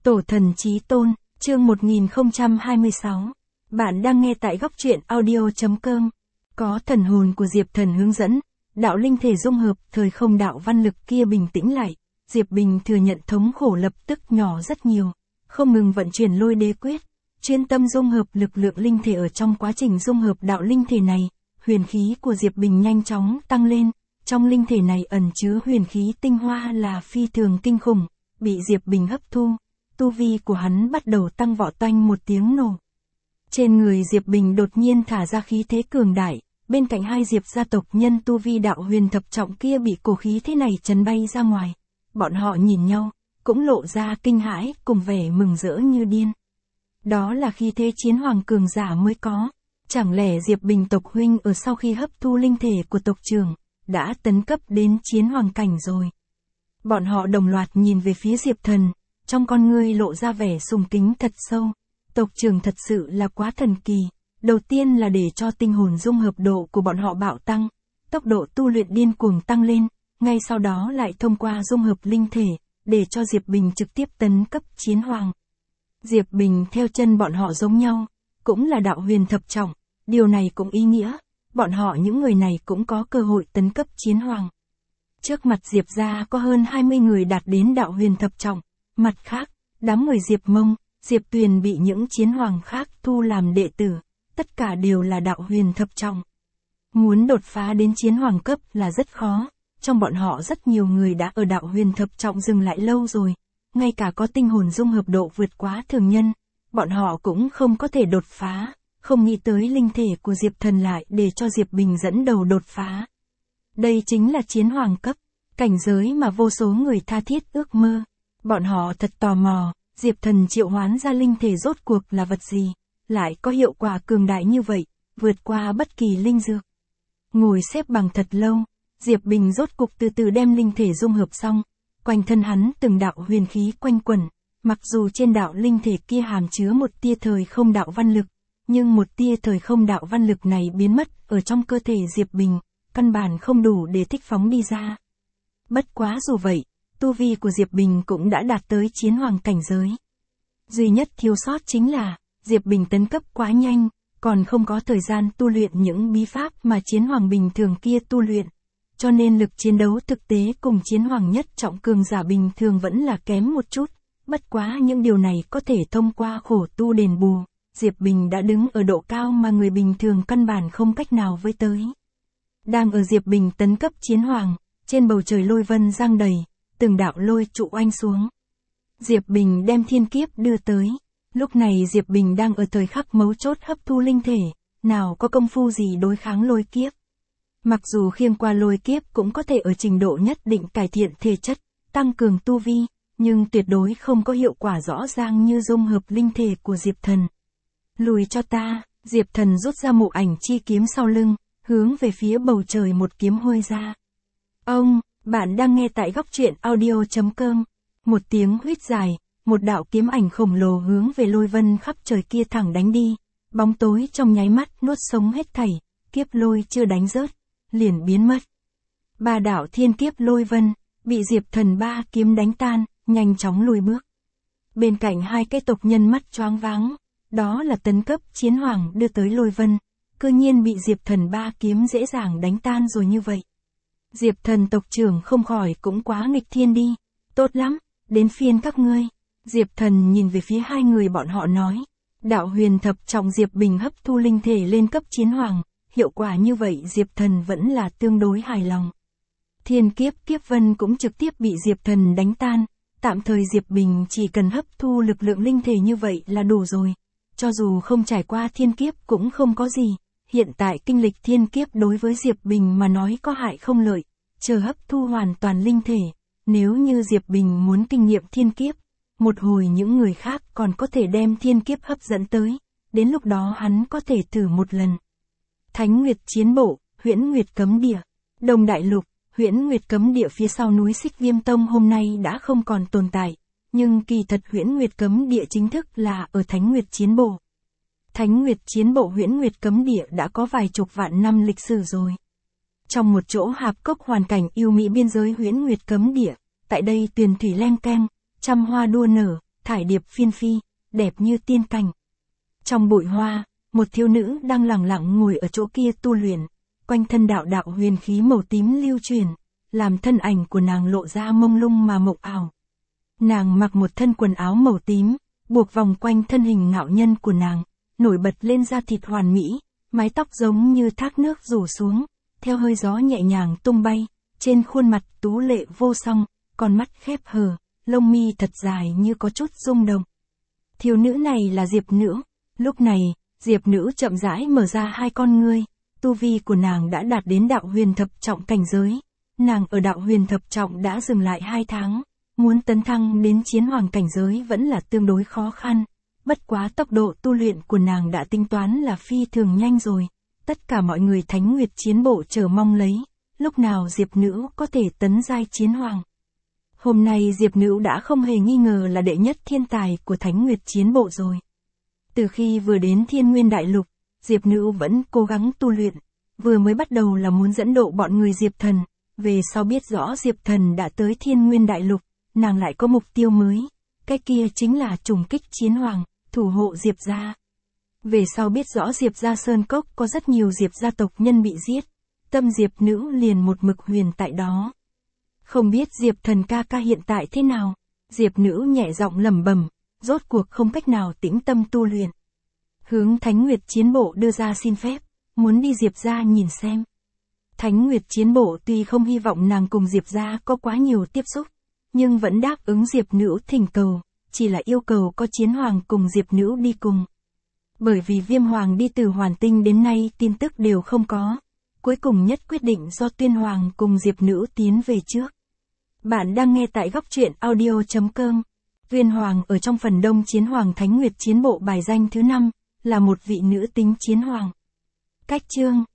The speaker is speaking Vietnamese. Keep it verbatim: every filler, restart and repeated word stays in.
Tổ thần chí tôn, chương một nghìn không trăm hai mươi sáu. Bạn đang nghe tại góc truyện audio chấm com. Có thần hồn của Diệp Thần hướng dẫn, đạo linh thể dung hợp, thời không đạo văn lực kia bình tĩnh lại. Diệp Bình thừa nhận thống khổ lập tức nhỏ rất nhiều, không ngừng vận chuyển lôi đế quyết, chuyên tâm dung hợp lực lượng linh thể. Ở trong quá trình dung hợp đạo linh thể này, huyền khí của Diệp Bình nhanh chóng tăng lên. Trong linh thể này ẩn chứa huyền khí tinh hoa là phi thường kinh khủng, bị Diệp Bình hấp thu, tu vi của hắn bắt đầu tăng vọt. Toanh một tiếng nổ. Trên người Diệp Bình đột nhiên thả ra khí thế cường đại, bên cạnh hai Diệp gia tộc nhân tu vi đạo huyền thập trọng kia bị cổ khí thế này chấn bay ra ngoài. Bọn họ nhìn nhau, cũng lộ ra kinh hãi cùng vẻ mừng rỡ như điên. Đó là khí thế chiến hoàng cường giả mới có. Chẳng lẽ Diệp Bình tộc huynh ở sau khi hấp thu linh thể của tộc trưởng, đã tấn cấp đến chiến hoàng cảnh rồi? Bọn họ đồng loạt nhìn về phía Diệp Thần, trong con ngươi lộ ra vẻ sùng kính thật sâu. Tộc trưởng thật sự là quá thần kỳ. Đầu tiên là để cho tinh hồn dung hợp độ của bọn họ bạo tăng, tốc độ tu luyện điên cuồng tăng lên, ngay sau đó lại thông qua dung hợp linh thể, để cho Diệp Bình trực tiếp tấn cấp chiến hoàng. Diệp Bình theo chân bọn họ giống nhau, cũng là đạo huyền thập trọng, điều này cũng ý nghĩa, bọn họ những người này cũng có cơ hội tấn cấp chiến hoàng. Trước mặt Diệp gia có hơn hai mươi người đạt đến đạo huyền thập trọng, mặt khác, đám người Diệp Mông, Diệp Tuyền bị những chiến hoàng khác thu làm đệ tử, tất cả đều là đạo huyền thập trọng. Muốn đột phá đến chiến hoàng cấp là rất khó, trong bọn họ rất nhiều người đã ở đạo huyền thập trọng dừng lại lâu rồi, ngay cả có tinh hồn dung hợp độ vượt quá thường nhân, bọn họ cũng không có thể đột phá, không nghĩ tới linh thể của Diệp Thần lại để cho Diệp Bình dẫn đầu đột phá. Đây chính là chiến hoàng cấp, cảnh giới mà vô số người tha thiết ước mơ. Bọn họ thật tò mò, Diệp Thần triệu hoán ra linh thể rốt cuộc là vật gì, lại có hiệu quả cường đại như vậy, vượt qua bất kỳ linh dược. Ngồi xếp bằng thật lâu, Diệp Bình rốt cục từ từ đem linh thể dung hợp xong, quanh thân hắn từng đạo huyền khí quanh quẩn, mặc dù trên đạo linh thể kia hàm chứa một tia thời không đạo văn lực, nhưng một tia thời không đạo văn lực này biến mất ở trong cơ thể Diệp Bình, căn bản không đủ để thích phóng đi ra. Bất quá dù vậy, tu vi của Diệp Bình cũng đã đạt tới chiến hoàng cảnh giới. Duy nhất thiếu sót chính là, Diệp Bình tấn cấp quá nhanh, còn không có thời gian tu luyện những bí pháp mà chiến hoàng bình thường kia tu luyện. Cho nên lực chiến đấu thực tế cùng chiến hoàng nhất trọng cường giả bình thường vẫn là kém một chút. Bất quá những điều này có thể thông qua khổ tu đền bù. Diệp Bình đã đứng ở độ cao mà người bình thường căn bản không cách nào với tới. Đang ở Diệp Bình tấn cấp chiến hoàng, trên bầu trời lôi vân giăng đầy, từng đạo lôi trụ oanh xuống. Diệp Bình đem thiên kiếp đưa tới. Lúc này Diệp Bình đang ở thời khắc mấu chốt hấp thu linh thể, nào có công phu gì đối kháng lôi kiếp. Mặc dù khiêng qua lôi kiếp cũng có thể ở trình độ nhất định cải thiện thể chất, tăng cường tu vi, nhưng tuyệt đối không có hiệu quả rõ ràng như dung hợp linh thể của Diệp Thần. Lùi cho ta, Diệp Thần rút ra mộ ảnh chi kiếm sau lưng, hướng về phía bầu trời một kiếm huôi ra. Ông, bạn đang nghe tại góc truyện audio chấm com. Một tiếng huýt dài, một đạo kiếm ảnh khổng lồ hướng về lôi vân khắp trời kia thẳng đánh đi. Bóng tối trong nháy mắt nuốt sống hết thảy, kiếp lôi chưa đánh rớt, liền biến mất. Ba đạo thiên kiếp lôi vân, bị Diệp Thần ba kiếm đánh tan, nhanh chóng lùi bước. Bên cạnh hai cái tộc nhân mắt choáng váng, đó là tấn cấp chiến hoàng đưa tới lôi vân, cơ nhiên bị Diệp Thần ba kiếm dễ dàng đánh tan rồi như vậy. Diệp Thần tộc trưởng không khỏi cũng quá nghịch thiên đi. Tốt lắm, đến phiên các ngươi. Diệp Thần nhìn về phía hai người bọn họ nói. Đạo huyền thập trọng Diệp Bình hấp thu linh thể lên cấp chiến hoàng, hiệu quả như vậy Diệp Thần vẫn là tương đối hài lòng. Thiên kiếp kiếp vân cũng trực tiếp bị Diệp Thần đánh tan, tạm thời Diệp Bình chỉ cần hấp thu lực lượng linh thể như vậy là đủ rồi. Cho dù không trải qua thiên kiếp cũng không có gì, hiện tại kinh lịch thiên kiếp đối với Diệp Bình mà nói có hại không lợi, chờ hấp thu hoàn toàn linh thể, nếu như Diệp Bình muốn kinh nghiệm thiên kiếp, một hồi những người khác còn có thể đem thiên kiếp hấp dẫn tới, đến lúc đó hắn có thể thử một lần. Thánh Nguyệt chiến bộ, Huyễn Nguyệt cấm địa, Đông Đại Lục, Huyễn Nguyệt cấm địa phía sau núi Xích Viêm Tông hôm nay đã không còn tồn tại, nhưng kỳ thật Huyễn Nguyệt cấm địa chính thức là ở Thánh Nguyệt chiến bộ. Thánh Nguyệt chiến bộ Huyễn Nguyệt cấm địa đã có vài chục vạn năm lịch sử rồi. Trong một chỗ hạp cốc hoàn cảnh yêu mỹ biên giới Huyễn Nguyệt cấm địa, tại đây tuyền thủy leng keng, trăm hoa đua nở, thải điệp phiên phi, đẹp như tiên cảnh. Trong bụi hoa, một thiếu nữ đang lặng lặng ngồi ở chỗ kia tu luyện, quanh thân đạo đạo huyền khí màu tím lưu truyền, làm thân ảnh của nàng lộ ra mông lung mà mộng ảo. Nàng mặc một thân quần áo màu tím, buộc vòng quanh thân hình ngạo nhân của nàng, nổi bật lên da thịt hoàn mỹ, mái tóc giống như thác nước rủ xuống, theo hơi gió nhẹ nhàng tung bay, trên khuôn mặt tú lệ vô song, con mắt khép hờ, lông mi thật dài như có chút rung động. Thiếu nữ này là Diệp Nữ. Lúc này, Diệp Nữ chậm rãi mở ra hai con ngươi, tu vi của nàng đã đạt đến đạo huyền thập trọng cảnh giới. Nàng ở đạo huyền thập trọng đã dừng lại hai tháng, muốn tấn thăng đến chiến hoàng cảnh giới vẫn là tương đối khó khăn. Bất quá tốc độ tu luyện của nàng đã tính toán là phi thường nhanh rồi. Tất cả mọi người Thánh Nguyệt chiến bộ chờ mong lấy, lúc nào Diệp Nữ có thể tấn giai chiến hoàng. Hôm nay Diệp Nữ đã không hề nghi ngờ là đệ nhất thiên tài của Thánh Nguyệt chiến bộ rồi. Từ khi vừa đến Thiên Nguyên Đại Lục, Diệp Nữ vẫn cố gắng tu luyện, vừa mới bắt đầu là muốn dẫn độ bọn người Diệp Thần, về sau biết rõ Diệp Thần đã tới Thiên Nguyên Đại Lục, nàng lại có mục tiêu mới, cái kia chính là trùng kích chiến hoàng, thủ hộ Diệp gia. Về sau biết rõ Diệp gia Sơn Cốc có rất nhiều Diệp gia tộc nhân bị giết, tâm Diệp Nữ liền một mực huyền tại đó. Không biết Diệp Thần ca ca hiện tại thế nào? Diệp Nữ nhẹ giọng lẩm bẩm, rốt cuộc không cách nào tĩnh tâm tu luyện. Hướng Thánh Nguyệt chiến bộ đưa ra xin phép, muốn đi Diệp gia nhìn xem. Thánh Nguyệt chiến bộ tuy không hy vọng nàng cùng Diệp gia có quá nhiều tiếp xúc, nhưng vẫn đáp ứng Diệp Nữ thỉnh cầu, chỉ là yêu cầu có chiến hoàng cùng Diệp Nữ đi cùng. Bởi vì Viêm Hoàng đi từ Hoàn Tinh đến nay tin tức đều không có, cuối cùng nhất quyết định do Tuyên Hoàng cùng Diệp Nữ tiến về trước. Bạn đang nghe tại góc truyện audio chấm com. Tuyên Hoàng ở trong phần đông chiến hoàng Thánh Nguyệt chiến bộ bài danh thứ năm, là một vị nữ tính chiến hoàng. Cách chương